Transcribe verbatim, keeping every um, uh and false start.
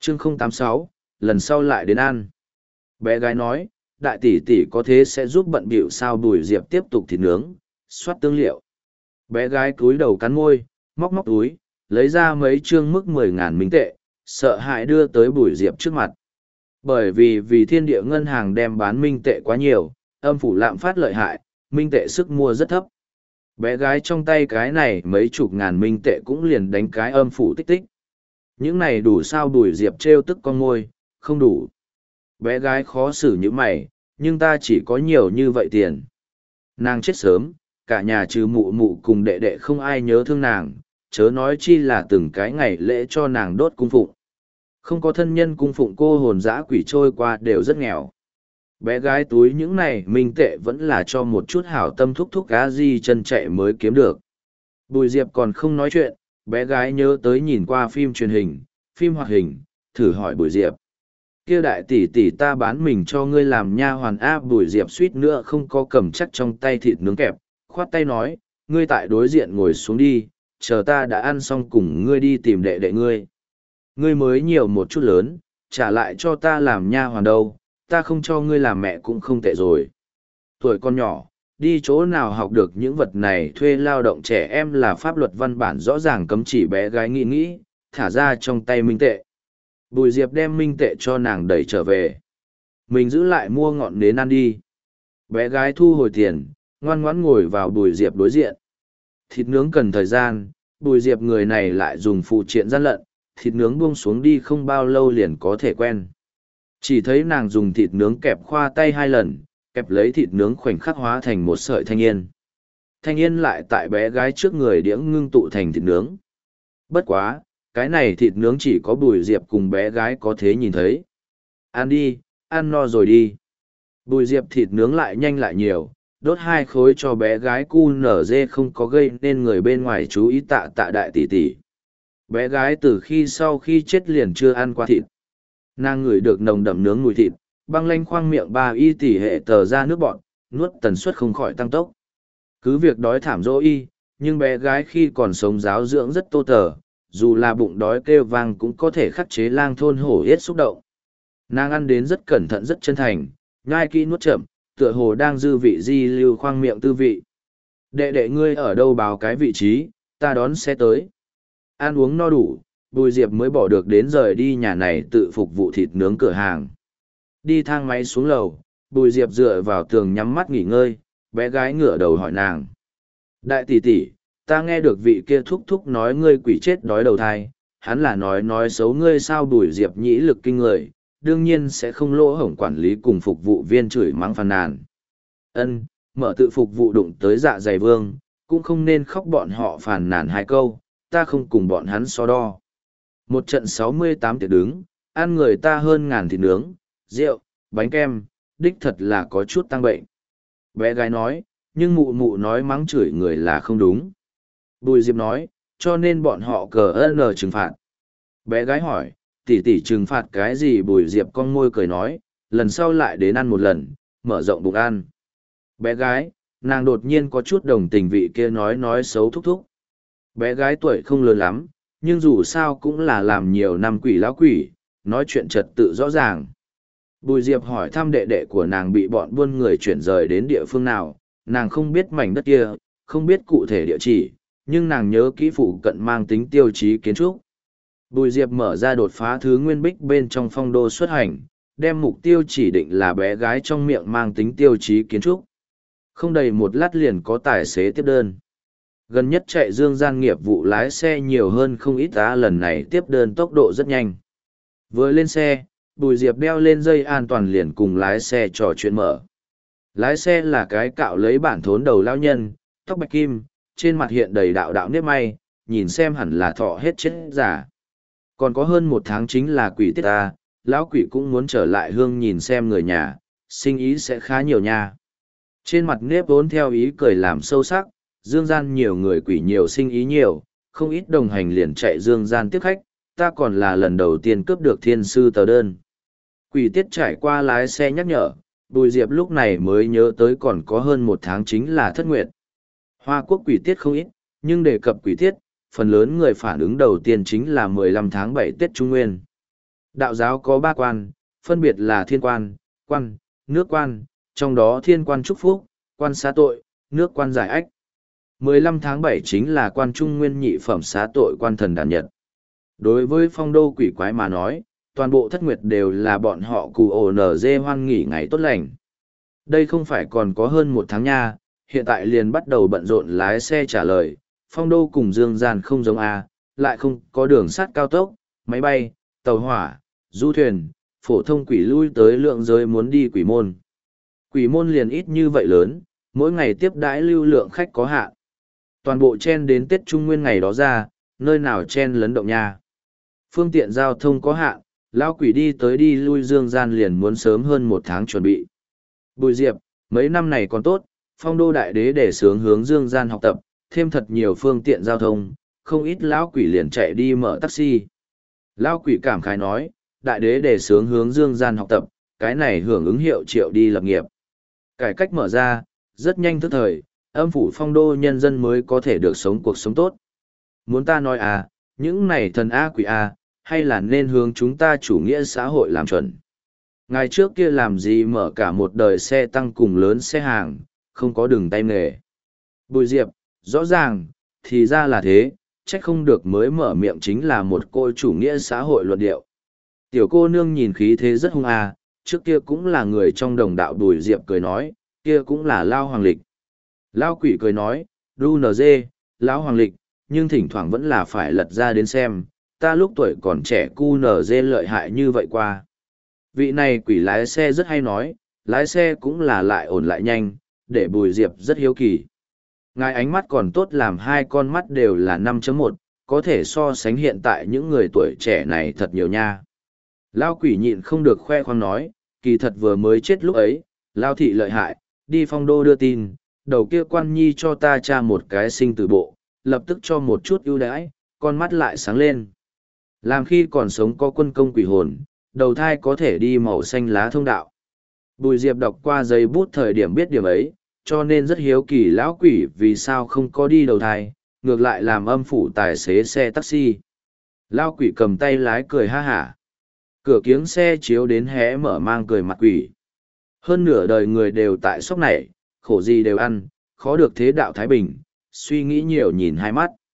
chương không tám sáu, lần sau lại đến ăn. Bé gái nói, đại tỷ tỷ có thế sẽ giúp bận bịu sao Bùi Diệp tiếp tục thịt nướng, soát tương liệu. Bé gái cúi đầu cắn môi, móc móc túi, lấy ra mấy chương mức mười ngàn minh tệ, sợ hãi đưa tới Bùi Diệp trước mặt. Bởi vì vì thiên địa ngân hàng đem bán minh tệ quá nhiều, âm phủ lạm phát lợi hại, minh tệ sức mua rất thấp. Bé gái trong tay cái này mấy chục ngàn minh tệ cũng liền đánh cái âm phủ tích tích. Những này đủ sao Bùi Diệp trêu tức con môi, không đủ. Bé gái khó xử như mày, nhưng ta chỉ có nhiều như vậy tiền. Nàng chết sớm, cả nhà trừ mụ mụ cùng đệ đệ không ai nhớ thương nàng, chớ nói chi là từng cái ngày lễ cho nàng đốt cung phụng. Không có thân nhân cung phụng cô hồn dã quỷ trôi qua đều rất nghèo. Bé gái túi những này minh tệ vẫn là cho một chút hảo tâm thúc thúc cá di chân chạy mới kiếm được. Bùi Diệp còn không nói chuyện, bé gái nhớ tới nhìn qua phim truyền hình, phim hoạt hình, thử hỏi Bùi Diệp. Kia đại tỷ tỷ ta bán mình cho ngươi làm nha hoàn áp Bùi Diệp suýt nữa không có cầm chắc trong tay thịt nướng kẹp, khoát tay nói, ngươi tại đối diện ngồi xuống đi, chờ ta đã ăn xong cùng ngươi đi tìm đệ đệ ngươi. Ngươi mới nhiều một chút lớn, trả lại cho ta làm nha hoàn đâu, ta không cho ngươi làm mẹ cũng không tệ rồi. Tuổi con nhỏ, đi chỗ nào học được những vật này thuê lao động trẻ em là pháp luật văn bản rõ ràng cấm chỉ bé gái nghĩ nghĩ, thả ra trong tay minh tệ. Bùi Diệp đem minh tệ cho nàng đẩy trở về. Mình giữ lại mua ngọn nến ăn đi. Bé gái thu hồi tiền, ngoan ngoãn ngồi vào Bùi Diệp đối diện. Thịt nướng cần thời gian, Bùi Diệp người này lại dùng phụ triện gian lận, thịt nướng buông xuống đi không bao lâu liền có thể quen. Chỉ thấy nàng dùng thịt nướng kẹp khoa tay hai lần, kẹp lấy thịt nướng khoảnh khắc hóa thành một sợi thanh yên. Thanh yên lại tại bé gái trước người điễng ngưng tụ thành thịt nướng. Bất quá, cái này thịt nướng chỉ có Bùi Diệp cùng bé gái có thế nhìn thấy. Ăn đi, ăn no rồi đi. Bùi Diệp thịt nướng lại nhanh lại nhiều, đốt hai khối cho bé gái cu nở dê không có gây nên người bên ngoài chú ý tạ tạ đại tỷ tỷ. Bé gái từ khi sau khi chết liền chưa ăn qua thịt. Nàng ngửi được nồng đậm nướng mùi thịt, băng lanh khoang miệng ba y tỷ hệ tờ ra nước bọn, nuốt tần suất không khỏi tăng tốc. Cứ việc đói thảm dỗ y, nhưng bé gái khi còn sống giáo dưỡng rất tô tờ, dù là bụng đói kêu vang cũng có thể khắc chế lang thôn hổ yết xúc động. Nàng ăn đến rất cẩn thận rất chân thành, nhai kỹ nuốt chậm, tựa hồ đang dư vị di lưu khoang miệng tư vị. Đệ đệ ngươi ở đâu báo cái vị trí, ta đón xe tới. Ăn uống no đủ, Bùi Diệp mới bỏ được đến rời đi nhà này tự phục vụ thịt nướng cửa hàng. Đi thang máy xuống lầu, Bùi Diệp dựa vào tường nhắm mắt nghỉ ngơi, bé gái ngửa đầu hỏi nàng. Đại tỷ tỷ, ta nghe được vị kia thúc thúc nói ngươi quỷ chết đói đầu thai, hắn là nói nói xấu ngươi sao Bùi Diệp nhĩ lực kinh người, đương nhiên sẽ không lỗ hổng quản lý cùng phục vụ viên chửi mắng phàn nàn. Ân, mở tự phục vụ đụng tới dạ dày vương, cũng không nên khóc bọn họ phàn nàn hai câu, ta không cùng bọn hắn so đo. Một trận sáu mươi tám tiệc đứng, ăn người ta hơn ngàn thịt nướng, rượu, bánh kem, đích thật là có chút tăng bệnh. Bé gái nói, nhưng mụ mụ nói mắng chửi người là không đúng. Bùi Diệp nói, cho nên bọn họ cờ ơn trừng phạt. Bé gái hỏi, tỷ tỷ trừng phạt cái gì? Bùi Diệp con môi cười nói, lần sau lại đến ăn một lần, mở rộng bụng ăn. Bé gái, nàng đột nhiên có chút đồng tình vị kia nói nói xấu thúc thúc. Bé gái tuổi không lớn lắm, nhưng dù sao cũng là làm nhiều năm quỷ lão quỷ, nói chuyện trật tự rõ ràng. Bùi Diệp hỏi thăm đệ đệ của nàng bị bọn buôn người chuyển rời đến địa phương nào, nàng không biết mảnh đất kia, không biết cụ thể địa chỉ, nhưng nàng nhớ kỹ phụ cận mang tính tiêu chí kiến trúc. Bùi Diệp mở ra đột phá thứ nguyên bích bên trong phong đô xuất hành, đem mục tiêu chỉ định là bé gái trong miệng mang tính tiêu chí kiến trúc. Không đầy một lát liền có tài xế tiếp đơn. Gần nhất chạy dương gian nghiệp vụ lái xe nhiều hơn không ít ta lần này tiếp đơn tốc độ rất nhanh. Vừa lên xe, Bùi Diệp đeo lên dây an toàn liền cùng lái xe trò chuyện mở. Lái xe là cái cạo lấy bản thốn đầu lao nhân, tóc bạch kim, trên mặt hiện đầy đạo đạo nếp may, nhìn xem hẳn là thọ hết chết giả. Còn có hơn một tháng chính là quỷ tiết ta, lão quỷ cũng muốn trở lại hương nhìn xem người nhà, sinh ý sẽ khá nhiều nha. Trên mặt nếp vốn theo ý cười làm sâu sắc, dương gian nhiều người quỷ nhiều sinh ý nhiều, không ít đồng hành liền chạy dương gian tiếp khách, ta còn là lần đầu tiên cướp được thiên sư tờ đơn. Quỷ tiết trải qua lái xe nhắc nhở, Bùi Diệp lúc này mới nhớ tới còn có hơn một tháng chính là thất nguyệt. Hoa quốc quỷ tiết không ít, nhưng đề cập quỷ tiết, phần lớn người phản ứng đầu tiên chính là mười lăm tháng bảy Tết Trung Nguyên. Đạo giáo có ba quan, phân biệt là thiên quan, quan, nước quan, trong đó thiên quan chúc phúc, quan xá tội, nước quan giải ách. mười lăm tháng bảy chính là quan trung nguyên nhị phẩm xá tội quan thần đàn nhật. Đối với phong đô quỷ quái mà nói, toàn bộ thất nguyệt đều là bọn họ cù ổ nở dê hoan nghỉ ngày tốt lành. Đây không phải còn có hơn một tháng nha, hiện tại liền bắt đầu bận rộn lái xe trả lời, phong đô cùng dương gian không giống A, lại không có đường sắt cao tốc, máy bay, tàu hỏa, du thuyền, phổ thông quỷ lui tới lượng giới muốn đi quỷ môn. Quỷ môn liền ít như vậy lớn, mỗi ngày tiếp đãi lưu lượng khách có hạn. Toàn bộ chen đến Tết Trung Nguyên ngày đó ra, nơi nào chen lấn động nha. Phương tiện giao thông có hạn, lao quỷ đi tới đi lui dương gian liền muốn sớm hơn một tháng chuẩn bị. Bùi Diệp, mấy năm này còn tốt, phong đô đại đế để sướng hướng dương gian học tập, thêm thật nhiều phương tiện giao thông, không ít lão quỷ liền chạy đi mở taxi. Lão quỷ cảm khái nói, đại đế để sướng hướng dương gian học tập, cái này hưởng ứng hiệu triệu đi lập nghiệp. Cải cách mở ra, rất nhanh tức thời, âm phủ phong đô nhân dân mới có thể được sống cuộc sống tốt. Muốn ta nói à, những này thần A quỷ A, hay là nên hướng chúng ta chủ nghĩa xã hội làm chuẩn. Ngày trước kia làm gì mở cả một đời xe tăng cùng lớn xe hàng, không có đường tay nghề. Bùi Diệp, rõ ràng, thì ra là thế, trách không được mới mở miệng chính là một cô chủ nghĩa xã hội luận điệu. Tiểu cô nương nhìn khí thế rất hung à, trước kia cũng là người trong đồng đạo. Bùi Diệp cười nói, kia cũng là Lao Hoàng Lịch. Lao quỷ cười nói, đu nờ dê, Lão Hoàng Lịch, nhưng thỉnh thoảng vẫn là phải lật ra đến xem, ta lúc tuổi còn trẻ cu nở dê lợi hại như vậy qua. Vị này quỷ lái xe rất hay nói, lái xe cũng là lại ổn lại nhanh, để Bùi Diệp rất hiếu kỳ. Ngài ánh mắt còn tốt, làm hai con mắt đều là năm chấm một, có thể so sánh hiện tại những người tuổi trẻ này thật nhiều nha. Lao quỷ nhịn không được khoe khoang nói, kỳ thật vừa mới chết lúc ấy, Lao thị lợi hại, đi phong đô đưa tin, đầu kia quan nhi cho ta tra một cái sinh tử bộ, lập tức cho một chút ưu đãi, con mắt lại sáng lên. Làm khi còn sống có quân công quỷ hồn, đầu thai có thể đi màu xanh lá thông đạo. Bùi Diệp đọc qua giấy bút thời điểm biết điểm ấy, cho nên rất hiếu kỳ lão quỷ vì sao không có đi đầu thai, ngược lại làm âm phủ tài xế xe taxi. Lão quỷ cầm tay lái cười ha hả. Cửa kiếng xe chiếu đến hé mở mang cười mặt quỷ. Hơn nửa đời người đều tại sóc này, khổ gì đều ăn, khó được thế đạo Thái Bình, suy nghĩ nhiều nhìn hai mắt.